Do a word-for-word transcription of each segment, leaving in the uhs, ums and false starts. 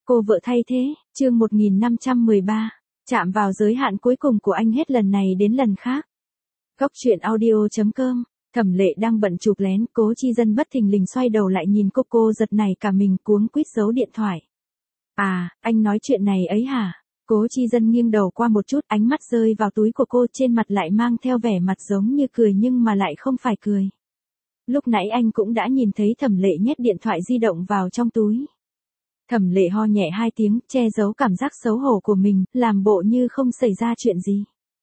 Cô vợ thay thế, chương một nghìn năm trăm mười ba, chạm vào giới hạn cuối cùng của anh hết lần này đến lần khác. Góc truyện audio chấm com, Thẩm Lệ đang bận chụp lén, Cố Chi Dân bất thình lình xoay đầu lại nhìn cô, cô giật nảy cả mình, cuống quýt giấu điện thoại. À, anh nói chuyện này ấy hả? Cố Chi Dân nghiêng đầu qua một chút, ánh mắt rơi vào túi của cô, trên mặt lại mang theo vẻ mặt giống như cười nhưng mà lại không phải cười. Lúc nãy anh cũng đã nhìn thấy Thẩm Lệ nhét điện thoại di động vào trong túi. Thẩm Lệ ho nhẹ hai tiếng, che giấu cảm giác xấu hổ của mình, làm bộ như không xảy ra chuyện gì.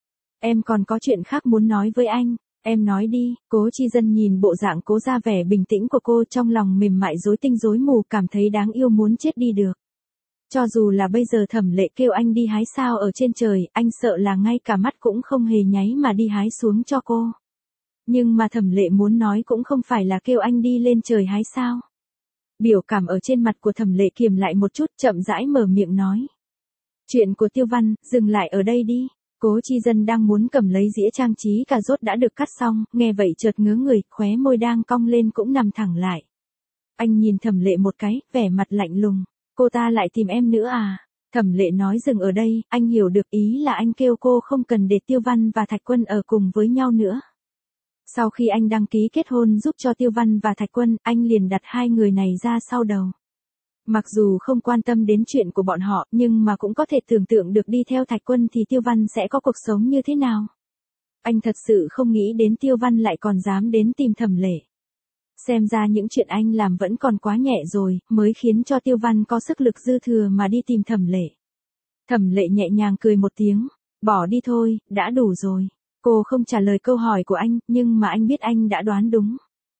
Em còn có chuyện khác muốn nói với anh, em nói đi. Cố Chi Dân nhìn bộ dạng cố ra vẻ bình tĩnh của cô, trong lòng mềm mại rối tinh rối mù, cảm thấy đáng yêu muốn chết đi được. Cho dù là bây giờ Thẩm Lệ kêu anh đi hái sao ở trên trời, anh sợ là ngay cả mắt cũng không hề nháy mà đi hái xuống cho cô. Nhưng mà Thẩm Lệ muốn nói cũng không phải là kêu anh đi lên trời hái sao. Biểu cảm ở trên mặt của Thẩm Lệ kiềm lại một chút, chậm rãi mở miệng nói. Chuyện của Tiêu Văn, dừng lại ở đây đi. Cố Chi Dân đang muốn cầm lấy dĩa trang trí cà rốt đã được cắt xong, nghe vậy chợt ngớ người, khóe môi đang cong lên cũng nằm thẳng lại. Anh nhìn Thẩm Lệ một cái, vẻ mặt lạnh lùng. Cô ta lại tìm em nữa à? Thẩm Lệ nói dừng ở đây, anh hiểu được ý là anh kêu cô không cần để Tiêu Văn và Thạch Quân ở cùng với nhau nữa. Sau khi anh đăng ký kết hôn giúp cho Tiêu Văn và Thạch Quân, anh liền đặt hai người này ra sau đầu. Mặc dù không quan tâm đến chuyện của bọn họ, nhưng mà cũng có thể tưởng tượng được đi theo Thạch Quân thì Tiêu Văn sẽ có cuộc sống như thế nào. Anh thật sự không nghĩ đến Tiêu Văn lại còn dám đến tìm Thẩm Lệ. Xem ra những chuyện anh làm vẫn còn quá nhẹ rồi, mới khiến cho Tiêu Văn có sức lực dư thừa mà đi tìm Thẩm Lệ. Thẩm Lệ nhẹ nhàng cười một tiếng, bỏ đi thôi, đã đủ rồi. Cô không trả lời câu hỏi của anh, nhưng mà anh biết anh đã đoán đúng.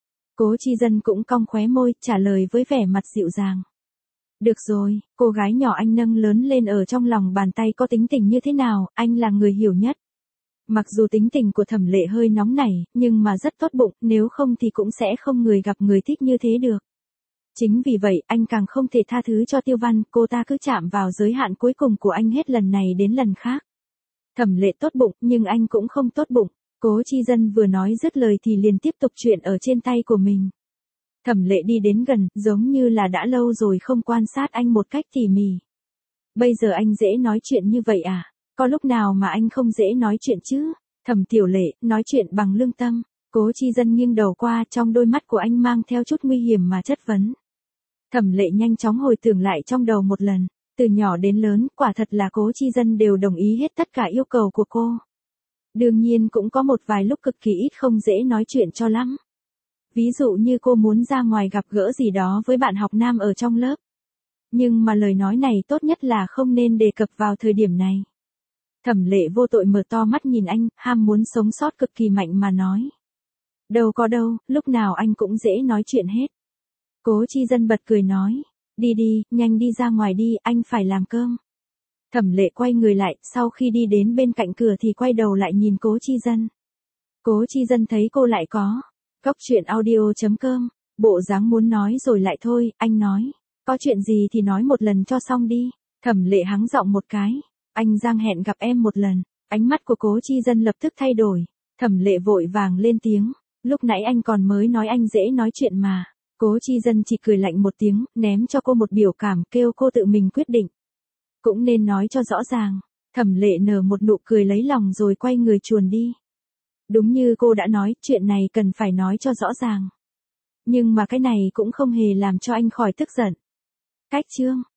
Cố Chi Dân cũng cong khóe môi, trả lời với vẻ mặt dịu dàng. Được rồi, cô gái nhỏ anh nâng lớn lên ở trong lòng bàn tay có tính tình như thế nào, anh là người hiểu nhất. Mặc dù tính tình của Thẩm Lệ hơi nóng nảy, nhưng mà rất tốt bụng, nếu không thì cũng sẽ không người gặp người thích như thế được. Chính vì vậy, anh càng không thể tha thứ cho Tiêu Văn, cô ta cứ chạm vào giới hạn cuối cùng của anh hết lần này đến lần khác. Thẩm Lệ tốt bụng, nhưng anh cũng không tốt bụng. Cố Chi Dân vừa nói dứt lời thì liền tiếp tục chuyện ở trên tay của mình. Thẩm Lệ đi đến gần, giống như là đã lâu rồi không quan sát anh một cách tỉ mỉ. Bây giờ anh dễ nói chuyện như vậy à? Có lúc nào mà anh không dễ nói chuyện chứ? Thẩm Tiểu Lệ, nói chuyện bằng lương tâm. Cố Chi Dân nghiêng đầu qua, trong đôi mắt của anh mang theo chút nguy hiểm mà chất vấn. Thẩm Lệ nhanh chóng hồi tưởng lại trong đầu một lần. Từ nhỏ đến lớn, quả thật là Cố Chi Dân đều đồng ý hết tất cả yêu cầu của cô. Đương nhiên cũng có một vài lúc cực kỳ ít không dễ nói chuyện cho lắm. Ví dụ như cô muốn ra ngoài gặp gỡ gì đó với bạn học nam ở trong lớp. Nhưng mà lời nói này tốt nhất là không nên đề cập vào thời điểm này. Thẩm Lệ vô tội mở to mắt nhìn anh, ham muốn sống sót cực kỳ mạnh mà nói. Đâu có đâu, lúc nào anh cũng dễ nói chuyện hết. Cố Chi Dân bật cười nói. Đi đi, nhanh đi ra ngoài đi, anh phải làm cơm. Thẩm Lệ quay người lại, sau khi đi đến bên cạnh cửa thì quay đầu lại nhìn Cố Chi Dân. Cố Chi Dân thấy cô lại có. Góc truyện audio chấm com, bộ dáng muốn nói rồi lại thôi, anh nói. Có chuyện gì thì nói một lần cho xong đi. Thẩm Lệ hắng giọng một cái. Anh Giang hẹn gặp em một lần. Ánh mắt của Cố Chi Dân lập tức thay đổi. Thẩm Lệ vội vàng lên tiếng. Lúc nãy anh còn mới nói anh dễ nói chuyện mà. Cố Chi Dân chỉ cười lạnh một tiếng, ném cho cô một biểu cảm, kêu cô tự mình quyết định. Cũng nên nói cho rõ ràng. Thẩm Lệ nở một nụ cười lấy lòng rồi quay người chuồn đi. Đúng như cô đã nói, chuyện này cần phải nói cho rõ ràng. Nhưng mà cái này cũng không hề làm cho anh khỏi tức giận. Cách chương.